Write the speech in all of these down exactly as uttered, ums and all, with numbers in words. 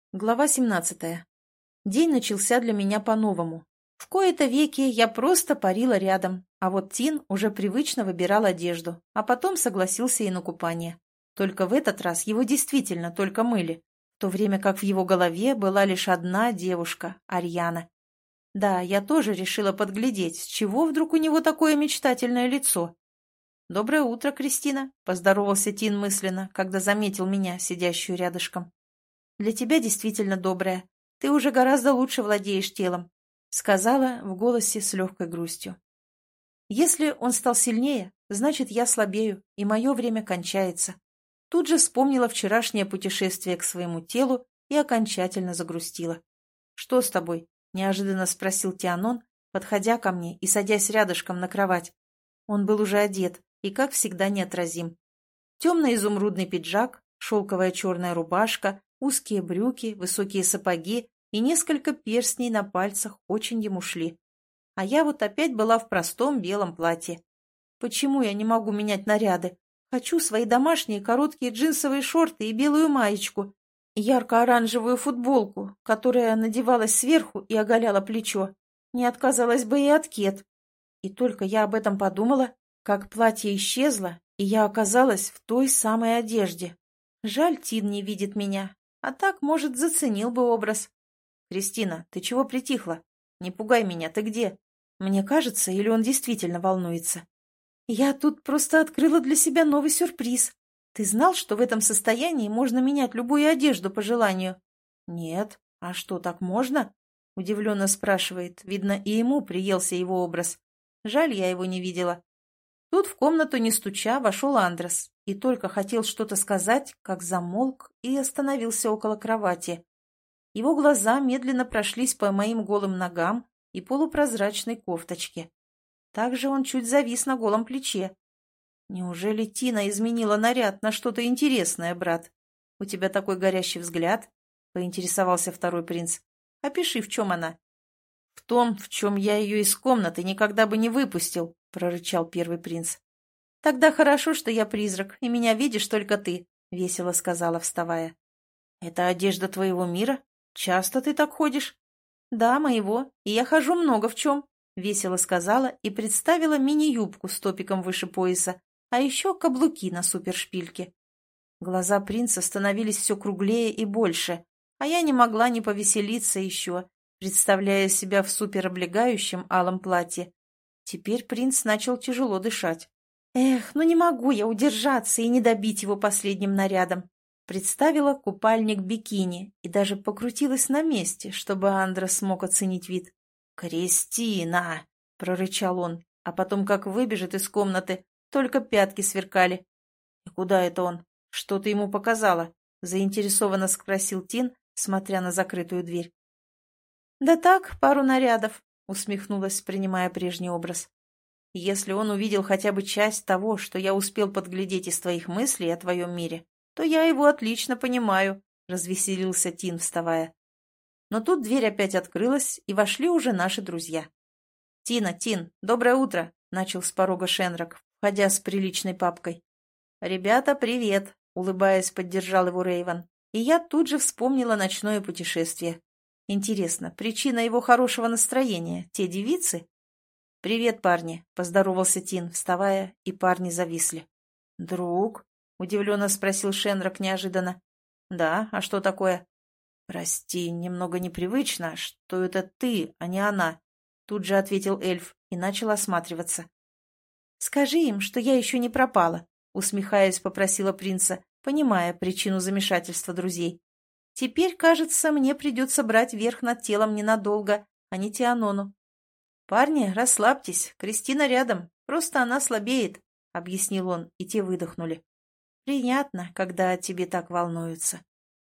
Глава семнадцатая. День начался для меня по-новому. В кои-то веки я просто парила рядом, а вот Тин уже привычно выбирал одежду, а потом согласился и на купание. Только в этот раз его действительно только мыли, в то время как в его голове была лишь одна девушка — Арьяна. Да, я тоже решила подглядеть, с чего вдруг у него такое мечтательное лицо. «Доброе утро, Кристина», — поздоровался Тин мысленно, когда заметил меня, сидящую рядышком. «Для тебя действительно добрая. Ты уже гораздо лучше владеешь телом», — сказала в голосе с легкой грустью. «Если он стал сильнее, значит, я слабею, и мое время кончается». Тут же вспомнила вчерашнее путешествие к своему телу и окончательно загрустила. «Что с тобой?» — неожиданно спросил Тианон, подходя ко мне и садясь рядышком на кровать. Он был уже одет и, как всегда, неотразим. Темно-изумрудный пиджак, шелковая черная рубашка, узкие брюки, высокие сапоги и несколько перстней на пальцах очень ему шли. А я вот опять была в простом белом платье. Почему я не могу менять наряды? Хочу свои домашние короткие джинсовые шорты и белую маечку, ярко-оранжевую футболку, которая надевалась сверху и оголяла плечо. Не отказалась бы и от кет. И только я об этом подумала, как платье исчезло, и я оказалась в той самой одежде. Жаль, Тин не видит меня, а так, может, заценил бы образ. «Кристина, ты чего притихла? Не пугай меня, ты где?» Мне кажется, или он действительно волнуется. «Я тут просто открыла для себя новый сюрприз. Ты знал, что в этом состоянии можно менять любую одежду по желанию?» «Нет. А что, так можно?» — удивленно спрашивает. Видно, и ему приелся его образ. Жаль, я его не видела. Тут в комнату, не стуча, вошел Андрес и только хотел что-то сказать, как замолк и остановился около кровати. Его глаза медленно прошлись по моим голым ногам и полупрозрачной кофточке. Также он чуть завис на голом плече. «Неужели Тина изменила наряд на что-то интересное, брат? У тебя такой горящий взгляд?» — поинтересовался второй принц. «Опиши, в чем она?» «В том, в чем я ее из комнаты никогда бы не выпустил», — прорычал первый принц. «Тогда хорошо, что я призрак, и меня видишь только ты», — весело сказала, вставая. «Это одежда твоего мира? Часто ты так ходишь?» «Да, моего, и я хожу много в чем», — весело сказала и представила мини-юбку с топиком выше пояса, а еще каблуки на супершпильке. Глаза принца становились все круглее и больше, а я не могла не повеселиться еще, представляя себя в супероблегающем алом платье. Теперь принц начал тяжело дышать. «Эх, ну не могу я удержаться и не добить его последним нарядом». Представила купальник бикини и даже покрутилась на месте, чтобы Андрес смог оценить вид. «Кристина!» — прорычал он, а потом, как выбежит из комнаты, только пятки сверкали. «И куда это он? Что ты ему показала?» — заинтересованно спросил Тин, смотря на закрытую дверь. «Да так, пару нарядов», — усмехнулась, принимая прежний образ. «Если он увидел хотя бы часть того, что я успел подглядеть из твоих мыслей о твоем мире, то я его отлично понимаю», — развеселился Тин, вставая. Но тут дверь опять открылась, и вошли уже наши друзья. «Тина, Тин, доброе утро», — начал с порога Шенрак, входя с приличной папкой. «Ребята, привет», — улыбаясь, поддержал его Рейвен. И я тут же вспомнила ночное путешествие. Интересно, причина его хорошего настроения — те девицы? «Привет, парни», — поздоровался Тин, вставая, и парни зависли. «Друг?» — удивленно спросил Шенрак неожиданно. «Да, а что такое?» «Прости, немного непривычно, что это ты, а не она», — тут же ответил эльф и начал осматриваться. «Скажи им, что я еще не пропала», — усмехаясь, попросила принца, понимая причину замешательства друзей. «Теперь, кажется, мне придется брать верх над телом ненадолго, а не Тианону». «Парни, расслабьтесь, Кристина рядом, просто она слабеет», — объяснил он, и те выдохнули. «Приятно, когда о тебе так волнуются».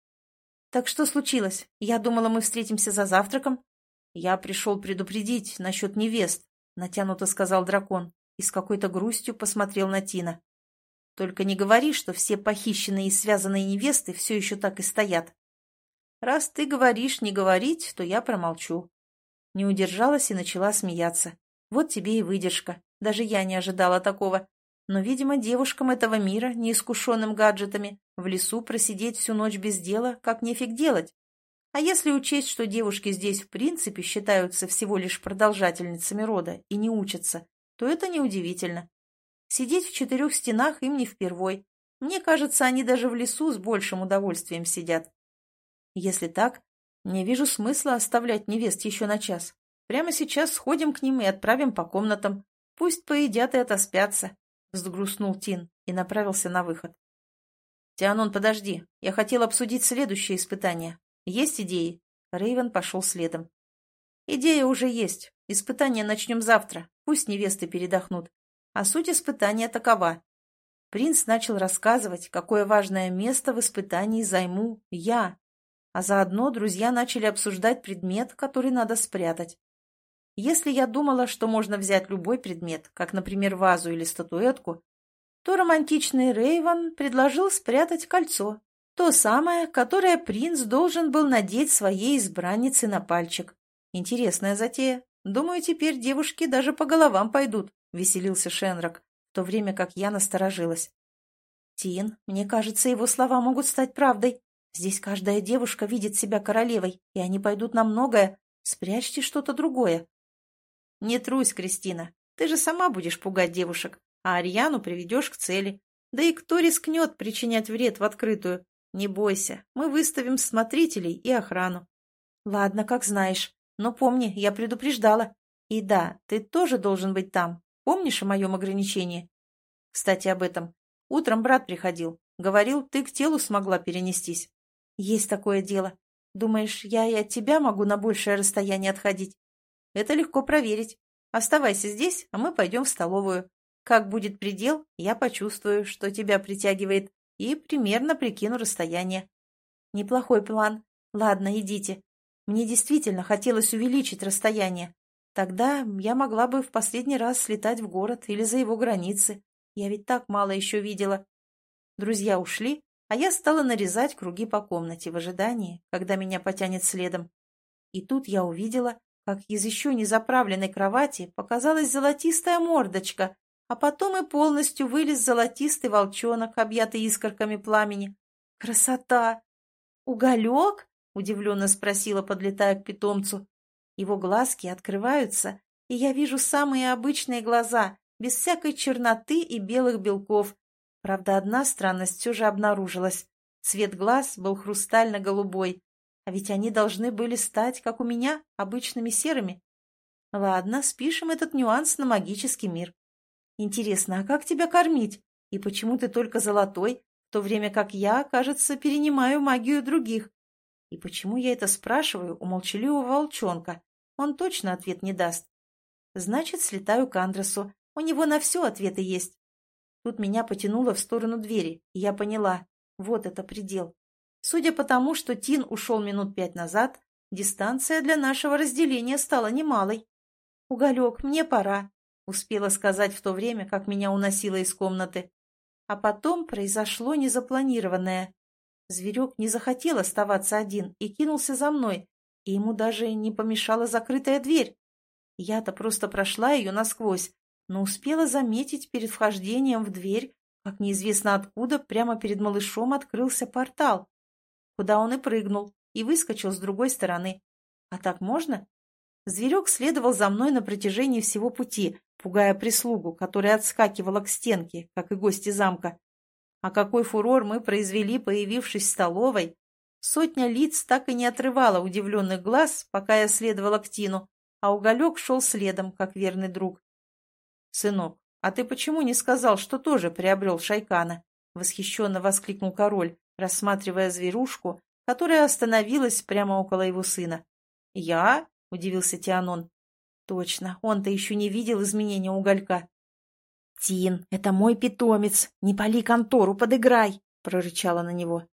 «Так что случилось? Я думала, мы встретимся за завтраком». «Я пришел предупредить насчет невест», — натянуто сказал дракон, и с какой-то грустью посмотрел на Тина. «Только не говори, что все похищенные и связанные невесты все еще так и стоят». «Раз ты говоришь не говорить, то я промолчу». Не удержалась и начала смеяться. «Вот тебе и выдержка. Даже я не ожидала такого. Но, видимо, девушкам этого мира, неискушенным гаджетами, в лесу просидеть всю ночь без дела, как нефиг делать. А если учесть, что девушки здесь в принципе считаются всего лишь продолжательницами рода и не учатся, то это неудивительно. Сидеть в четырех стенах им не впервой. Мне кажется, они даже в лесу с большим удовольствием сидят. Если так, не вижу смысла оставлять невест еще на час. Прямо сейчас сходим к ним и отправим по комнатам. Пусть поедят и отоспятся, — взгрустнул Тин и направился на выход. «Тианон, подожди, я хотел обсудить следующее испытание. Есть идеи?» Рейвен пошел следом. «Идея уже есть. Испытание начнем завтра. Пусть невесты передохнут. А суть испытания такова». Принц начал рассказывать, какое важное место в испытании займу я. А заодно друзья начали обсуждать предмет, который надо спрятать. Если я думала, что можно взять любой предмет, как, например, вазу или статуэтку, то романтичный Рейвен предложил спрятать кольцо. То самое, которое принц должен был надеть своей избраннице на пальчик. Интересная затея. Думаю, теперь девушки даже по головам пойдут, — веселился Шенрак, в то время как я насторожилась. «Тин, мне кажется, его слова могут стать правдой. Здесь каждая девушка видит себя королевой, и они пойдут на многое. Спрячьте что-то другое». «Не трусь, Кристина. Ты же сама будешь пугать девушек, а Арьяну приведешь к цели. Да и кто рискнет причинять вред в открытую? Не бойся, мы выставим смотрителей и охрану». «Ладно, как знаешь. Но помни, я предупреждала. И да, ты тоже должен быть там. Помнишь о моем ограничении? Кстати, об этом. Утром брат приходил. Говорил, ты к телу смогла перенестись». «Есть такое дело. Думаешь, я и от тебя могу на большее расстояние отходить?» «Это легко проверить. Оставайся здесь, а мы пойдем в столовую. Как будет предел, я почувствую, что тебя притягивает, и примерно прикину расстояние». «Неплохой план. Ладно, идите. Мне действительно хотелось увеличить расстояние. Тогда я могла бы в последний раз слетать в город или за его границы. Я ведь так мало еще видела». Друзья ушли, а я стала нарезать круги по комнате в ожидании, когда меня потянет следом. И тут я увидела, как из еще не заправленной кровати показалась золотистая мордочка, а потом и полностью вылез золотистый волчонок, объятый искорками пламени. Красота! «Уголек?» — удивленно спросила, подлетая к питомцу. Его глазки открываются, и я вижу самые обычные глаза, без всякой черноты и белых белков. Правда, одна странность все же обнаружилась. Цвет глаз был хрустально-голубой, а ведь они должны были стать, как у меня, обычными серыми. Ладно, спишем этот нюанс на магический мир. Интересно, а как тебя кормить? И почему ты только золотой, в то время как я, кажется, перенимаю магию других? И почему я это спрашиваю у молчаливого волчонка? Он точно ответ не даст. Значит, слетаю к Андресу. У него на все ответы есть. Тут меня потянуло в сторону двери, и я поняла. Вот это предел. Судя по тому, что Тин ушел минут пять назад, дистанция для нашего разделения стала немалой. «Уголек, мне пора», — успела сказать в то время, как меня уносило из комнаты. А потом произошло незапланированное. Зверек не захотел оставаться один и кинулся за мной, и ему даже не помешала закрытая дверь. Я-то просто прошла ее насквозь, но успела заметить перед вхождением в дверь, как неизвестно откуда прямо перед малышом открылся портал, куда он и прыгнул, и выскочил с другой стороны. А так можно? Зверек следовал за мной на протяжении всего пути, пугая прислугу, которая отскакивала к стенке, как и гости замка. А какой фурор мы произвели, появившись в столовой! Сотня лиц так и не отрывала удивленных глаз, пока я следовала к Тину, а Уголек шел следом, как верный друг. «Сынок, а ты почему не сказал, что тоже приобрел Шайкана?» — восхищенно воскликнул король, рассматривая зверушку, которая остановилась прямо около его сына. «Я?» — удивился Тианон. «Точно, он-то еще не видел изменения Уголька». «Тин, это мой питомец, не пали контору, подыграй!» — прорычала на него.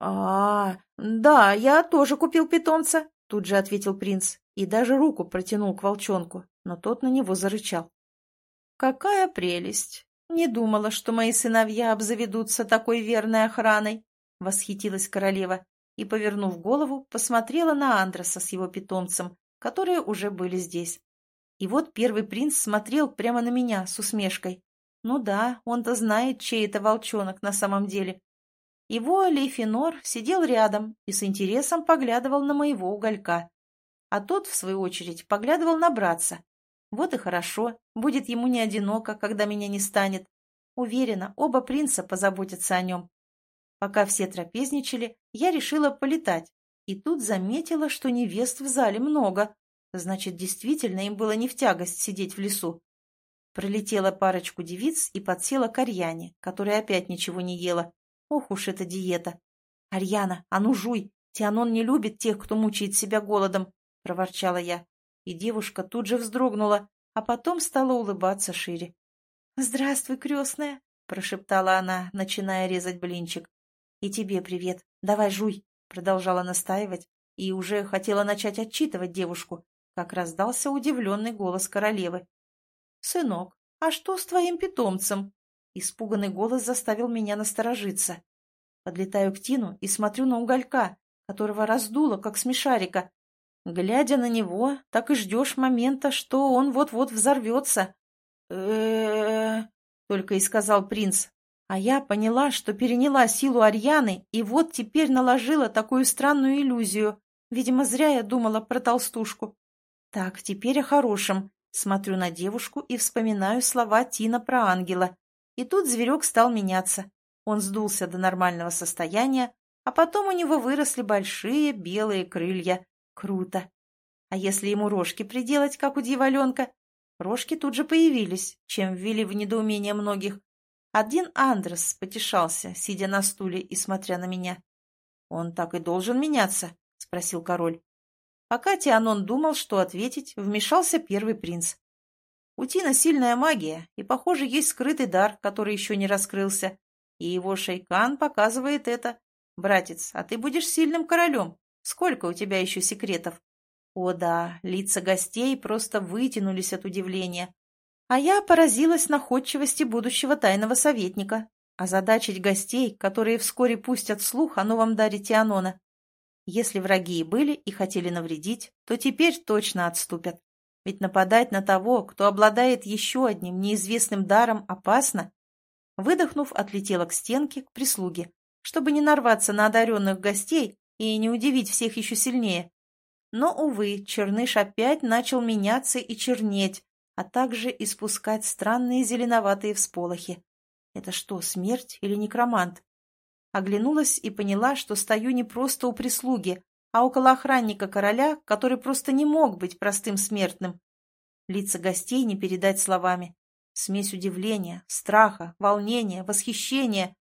«А, да, я тоже купил питомца», — тут же ответил принц и даже руку протянул к волчонку, но тот на него зарычал. «Какая прелесть! Не думала, что мои сыновья обзаведутся такой верной охраной!» — восхитилась королева и, повернув голову, посмотрела на Андреса с его питомцем, которые уже были здесь. И вот первый принц смотрел прямо на меня с усмешкой. Ну да, он-то знает, чей это волчонок на самом деле. Его Лейфенор сидел рядом и с интересом поглядывал на моего уголька. А тот, в свою очередь, поглядывал на братца. Вот и хорошо, будет ему не одиноко, когда меня не станет. Уверена, оба принца позаботятся о нем. Пока все трапезничали, я решила полетать. И тут заметила, что невест в зале много. Значит, действительно им было не в тягость сидеть в лесу. Пролетела парочку девиц и подсела к Арьяне, которая опять ничего не ела. Ох уж эта диета! «Арьяна, а ну жуй! Тианон не любит тех, кто мучает себя голодом!» — проворчала я. И девушка тут же вздрогнула, а потом стала улыбаться шире. «Здравствуй, крестная!» — прошептала она, начиная резать блинчик. «И тебе привет. Давай жуй!» — продолжала настаивать и уже хотела начать отчитывать девушку, как раздался удивленный голос королевы. «Сынок, а что с твоим питомцем?» Испуганный голос заставил меня насторожиться. Подлетаю к Тину и смотрю на уголька, которого раздуло, как смешарика. Глядя на него, так и ждешь момента, что он вот-вот взорвется. э только и сказал принц. А я поняла, что переняла силу Арьяны и вот теперь наложила такую странную иллюзию. Видимо, зря я думала про толстушку. Так, теперь о хорошем. Смотрю на девушку и вспоминаю слова Тина про ангела. И тут зверек стал меняться. Он сдулся до нормального состояния, а потом у него выросли большие белые крылья. Круто. А если ему рожки приделать, как у дьяволенка? Рожки тут же появились, чем ввели в недоумение многих. Один Андрес потешался, сидя на стуле и смотря на меня. «Он так и должен меняться?» — спросил король. Пока Тианон думал, что ответить, вмешался первый принц. У Тина сильная магия, и, похоже, есть скрытый дар, который еще не раскрылся. И его шейкан показывает это. «Братец, а ты будешь сильным королем. Сколько у тебя еще секретов?» О да, лица гостей просто вытянулись от удивления. А я поразилась находчивости будущего тайного советника. Озадачить гостей, которые вскоре пустят слух о новом даре Тианона. Если враги и были и хотели навредить, то теперь точно отступят. Ведь нападать на того, кто обладает еще одним неизвестным даром, опасно. Выдохнув, отлетела к стенке, к прислуге, чтобы не нарваться на одаренных гостей и не удивить всех еще сильнее. Но, увы, черныш опять начал меняться и чернеть, а также испускать странные зеленоватые всполохи. Это что, смерть или некромант? Оглянулась и поняла, что стою не просто у прислуги, а около охранника короля, который просто не мог быть простым смертным. Лица гостей не передать словами. Смесь удивления, страха, волнения, восхищения.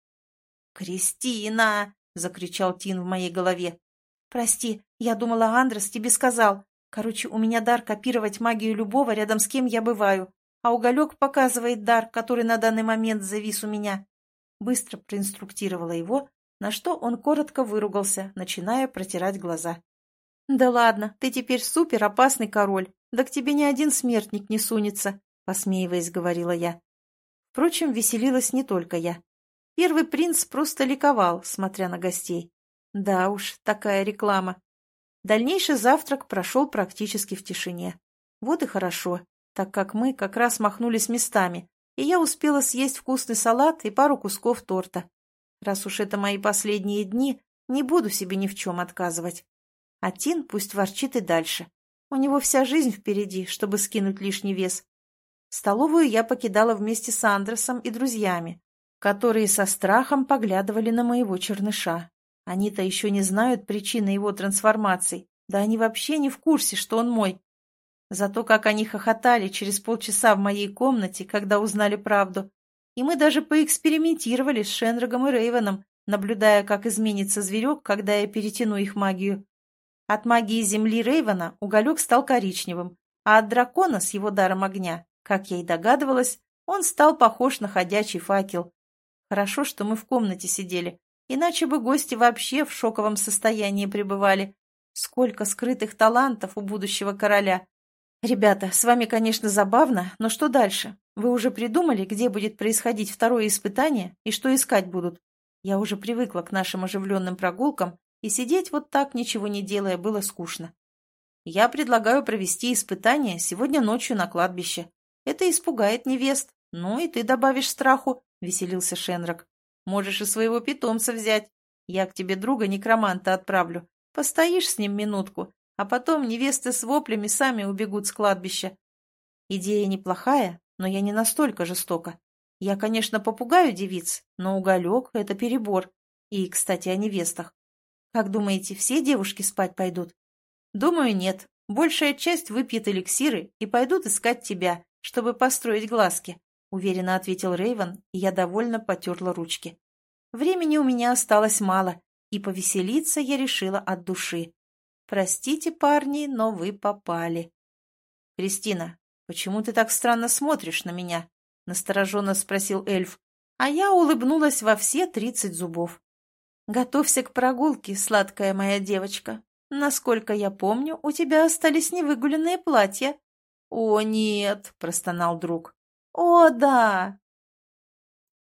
«Кристина!» — закричал Тин в моей голове. «Прости, я думала, Андрес тебе сказал. Короче, у меня дар копировать магию любого, рядом с кем я бываю, а уголек показывает дар, который на данный момент завис у меня». Быстро проинструктировала его, на что он коротко выругался, начиная протирать глаза. «Да ладно, ты теперь супер опасный король, да к тебе ни один смертник не сунется», — посмеиваясь, говорила я. Впрочем, веселилась не только я. Первый принц просто ликовал, смотря на гостей. Да уж, такая реклама. Дальнейший завтрак прошел практически в тишине. Вот и хорошо, так как мы как раз махнулись местами, и я успела съесть вкусный салат и пару кусков торта. Раз уж это мои последние дни, не буду себе ни в чем отказывать. А Тин пусть ворчит и дальше. У него вся жизнь впереди, чтобы скинуть лишний вес. Столовую я покидала вместе с Андресом и друзьями, которые со страхом поглядывали на моего черныша. Они-то еще не знают причины его трансформаций, да они вообще не в курсе, что он мой. Зато как они хохотали через полчаса в моей комнате, когда узнали правду. И мы даже поэкспериментировали с Шенрогом и Рейвеном, наблюдая, как изменится зверек, когда я перетяну их магию. От магии земли Рейвена уголек стал коричневым, а от дракона с его даром огня, как я и догадывалась, он стал похож на ходячий факел. Хорошо, что мы в комнате сидели, иначе бы гости вообще в шоковом состоянии пребывали. Сколько скрытых талантов у будущего короля! «Ребята, с вами, конечно, забавно, но что дальше? Вы уже придумали, где будет происходить второе испытание и что искать будут? Я уже привыкла к нашим оживленным прогулкам, и сидеть вот так, ничего не делая, было скучно. Я предлагаю провести испытание сегодня ночью на кладбище. Это испугает невест. Ну и ты добавишь страху», — веселился Шенрог. Можешь и своего питомца взять. Я к тебе друга-некроманта отправлю. Постоишь с ним минутку, а потом невесты с воплями сами убегут с кладбища. Идея неплохая, но я не настолько жестока. Я, конечно, попугаю девиц, но уголек — это перебор. И, кстати, о невестах. Как думаете, все девушки спать пойдут? Думаю, нет. Большая часть выпьет эликсиры и пойдут искать тебя, чтобы построить глазки, уверенно ответил Рейвен, и я довольно потерла ручки. Времени у меня осталось мало, и повеселиться я решила от души. Простите, парни, но вы попали. Кристина, почему ты так странно смотришь на меня? Настороженно спросил эльф, а я улыбнулась во все тридцать зубов. Готовься к прогулке, сладкая моя девочка. Насколько я помню, у тебя остались невыгуленные платья. О, нет, простонал друг. О, да,